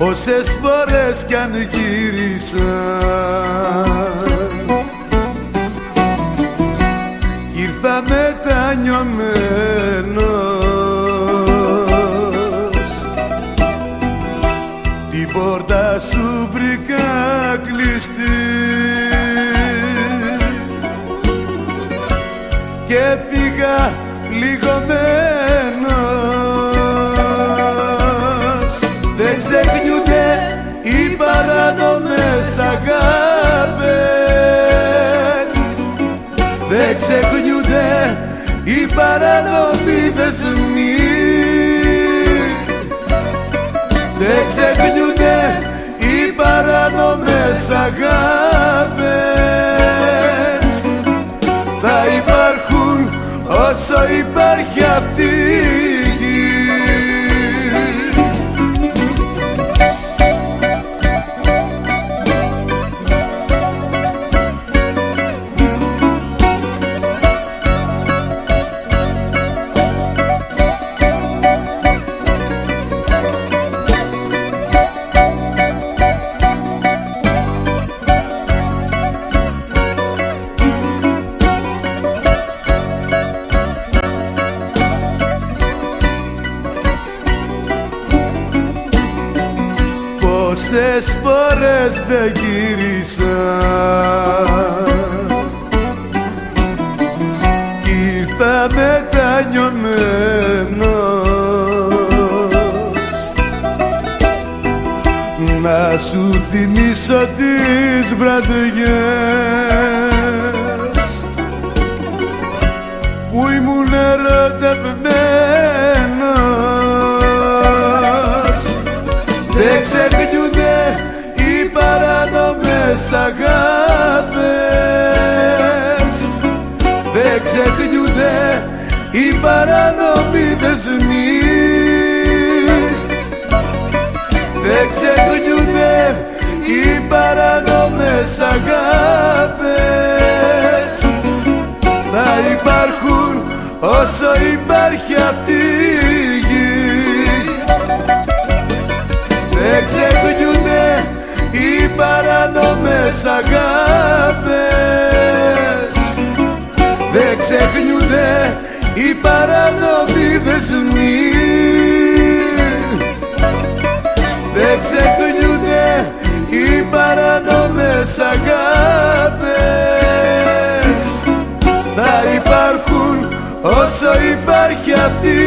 όσες φορές κι αν γύρισα. Κι ήρθα μετανιωμένος, την πόρτα σου βρήκα κλειστή και φύγα πληγωμένος. Δεν ξεχνιούνται οι παράνομες αγάπες, δεν ξεχνιούνται οι παράνομοι δεσμοί, δεν ξεχνιούνται οι παράνομες αγάπες. Θα υπάρχουν όσο υπάρχει αυτή η γη. Πόσες φορές δεν γύρισα κι ήρθα μετανιωμένος να σου θυμίσω τις βραδιές που ήμουν ερωτευμένος. Δεν ξεχνιούνται οι παράνομες αγάπες, δεν ξεχνιούνται οι παράνομοι δεσμοί, δεν ξεχνιούνται οι παράνομες αγάπες. Θα υπάρχουν όσο υπάρχει αυτή η γη. Δεν ξεχνιούνται οι παράνομες αγάπες, δεν ξεχνιούνται οι παράνομοι δεσμοί, δεν ξεχνιούνται οι παράνομες αγάπες. Θα υπάρχουν όσο υπάρχει αυτή